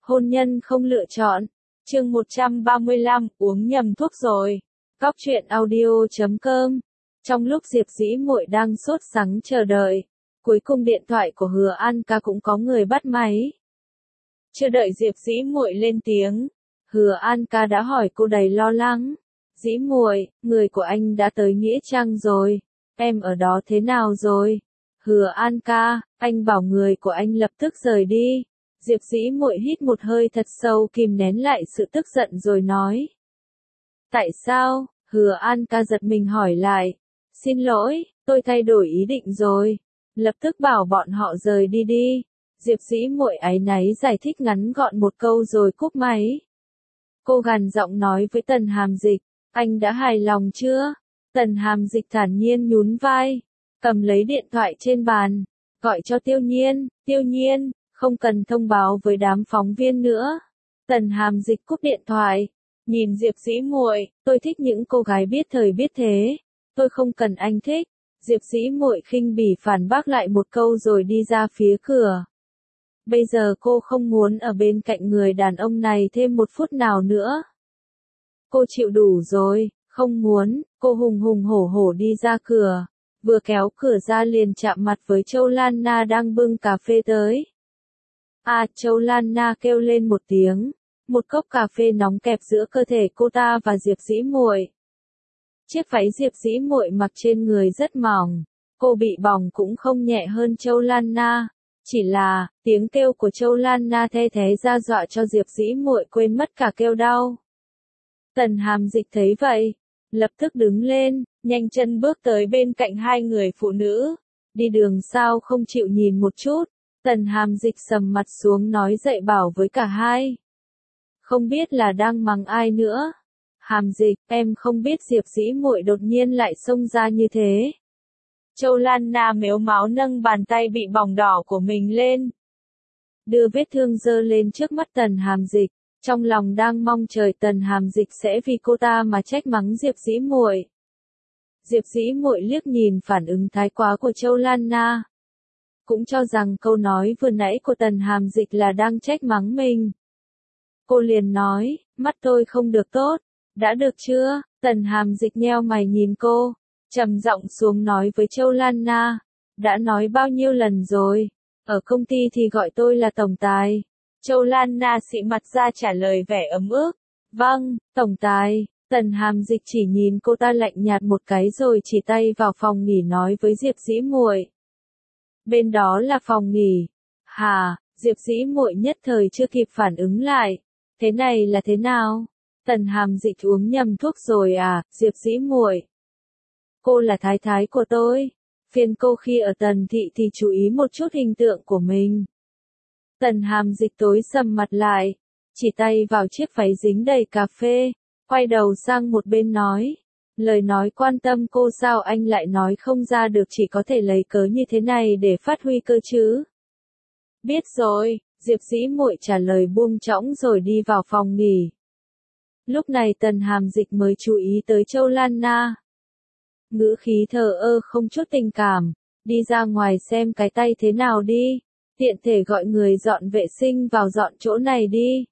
Hôn nhân không lựa chọn. Chương 135, uống nhầm thuốc rồi. Góc truyện audio.com. Trong lúc Diệp Dĩ Muội đang sốt sắng chờ đợi, cuối cùng điện thoại của Hứa An Ca cũng có người bắt máy. Chưa đợi Diệp Dĩ Muội lên tiếng, Hứa An Ca đã hỏi cô đầy lo lắng. Dĩ Muội, người của anh đã tới Nghĩa Trang rồi, em ở đó thế nào rồi? Hứa An Ca, anh bảo người của anh lập tức rời đi. Diệp Dĩ Muội hít một hơi thật sâu kìm nén lại sự tức giận rồi nói. Tại sao? Hứa An Ca giật mình hỏi lại. Xin lỗi, tôi thay đổi ý định rồi. Lập tức bảo bọn họ rời đi đi. Diệp Dĩ Muội áy náy giải thích ngắn gọn một câu rồi cúp máy. Cô gằn giọng nói với Tần Hàm Dịch, anh đã hài lòng chưa? Tần Hàm Dịch thản nhiên nhún vai, cầm lấy điện thoại trên bàn, gọi cho Tiêu Nhiên, không cần thông báo với đám phóng viên nữa. Tần Hàm Dịch cúp điện thoại, nhìn Diệp Dĩ Muội, tôi thích những cô gái biết thời biết thế, tôi không cần anh thích. Diệp Dĩ Muội khinh bỉ phản bác lại một câu rồi đi ra phía cửa. Bây giờ cô không muốn ở bên cạnh người đàn ông này thêm một phút nào nữa. Cô chịu đủ rồi, không muốn, cô hùng hùng hổ hổ đi ra cửa, vừa kéo cửa ra liền chạm mặt với Châu Lan Na đang bưng cà phê tới. À, Châu Lan Na kêu lên một tiếng, một cốc cà phê nóng kẹp giữa cơ thể cô ta và Diệp Dĩ Muội. Chiếc váy Diệp Dĩ Muội mặc trên người rất mỏng, cô bị bỏng cũng không nhẹ hơn Châu Lan Na. Chỉ là, tiếng kêu của Châu Lan Na the thế ra dọa cho Diệp Dĩ Muội quên mất cả kêu đau. Tần Hàm Dịch thấy vậy, lập tức đứng lên, nhanh chân bước tới bên cạnh hai người phụ nữ. Đi đường sao không chịu nhìn một chút. Tần Hàm Dịch sầm mặt xuống nói dạy bảo với cả hai. Không biết là đang mắng ai nữa. Hàm Dịch, em không biết Diệp Dĩ Muội đột nhiên lại xông ra như thế. Châu Lan Na mếu máo nâng bàn tay bị bỏng đỏ của mình lên, đưa vết thương dơ lên trước mắt Tần Hàm Dịch, trong lòng đang mong chờ Tần Hàm Dịch sẽ vì cô ta mà trách mắng Diệp Dĩ Muội. Diệp Dĩ Muội liếc nhìn phản ứng thái quá của Châu Lan Na, cũng cho rằng câu nói vừa nãy của Tần Hàm Dịch là đang trách mắng mình. Cô liền nói, mắt tôi không được tốt, đã được chưa? Tần Hàm Dịch nheo mày nhìn cô, trầm giọng xuống nói với Châu Lan Na, đã nói bao nhiêu lần rồi, ở công ty thì gọi tôi là tổng tài. Châu Lan Na xị mặt ra trả lời vẻ ấm ức, vâng, tổng tài. Tần Hàm Dịch chỉ nhìn cô ta lạnh nhạt một cái rồi chỉ tay vào phòng nghỉ nói với Diệp Dĩ Muội. Bên đó là phòng nghỉ. Hà, Diệp Dĩ Muội nhất thời chưa kịp phản ứng lại. Thế này là thế nào? Tần Hàm Dịch uống nhầm thuốc rồi à, Diệp Dĩ Muội. Cô là thái thái của tôi. Phiền cô khi ở Tần Thị thì chú ý một chút hình tượng của mình. Tần Hàm Dịch tối sầm mặt lại, chỉ tay vào chiếc váy dính đầy cà phê, quay đầu sang một bên nói. Lời nói quan tâm cô sao anh lại nói không ra được, chỉ có thể lấy cớ như thế này để phát huy cơ chứ. Biết rồi, Diệp Dĩ Muội trả lời buông trõng rồi đi vào phòng nghỉ. Lúc này Tần Hàm Dịch mới chú ý tới Châu Lan Na. Ngữ khí thờ ơ không chút tình cảm, đi ra ngoài xem cái tay thế nào đi, tiện thể gọi người dọn vệ sinh vào dọn chỗ này đi.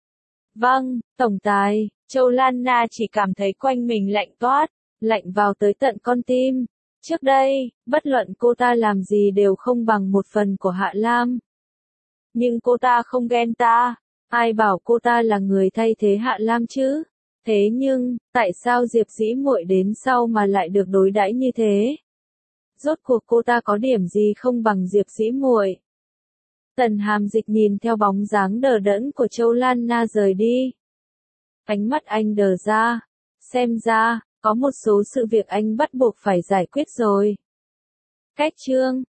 Vâng, tổng tài. Châu Lan Na chỉ cảm thấy quanh mình lạnh toát, lạnh vào tới tận con tim. Trước đây, bất luận cô ta làm gì đều không bằng một phần của Hạ Lam. Nhưng cô ta không ghen ta, ai bảo cô ta là người thay thế Hạ Lam chứ? Thế nhưng, tại sao Diệp Dĩ Muội đến sau mà lại được đối đãi như thế? Rốt cuộc cô ta có điểm gì không bằng Diệp Dĩ Muội? Tần Hàm Dịch nhìn theo bóng dáng đờ đẫn của Châu Lan Na rời đi. Ánh mắt anh đờ ra, xem ra, có một số sự việc anh bắt buộc phải giải quyết rồi. Cách chương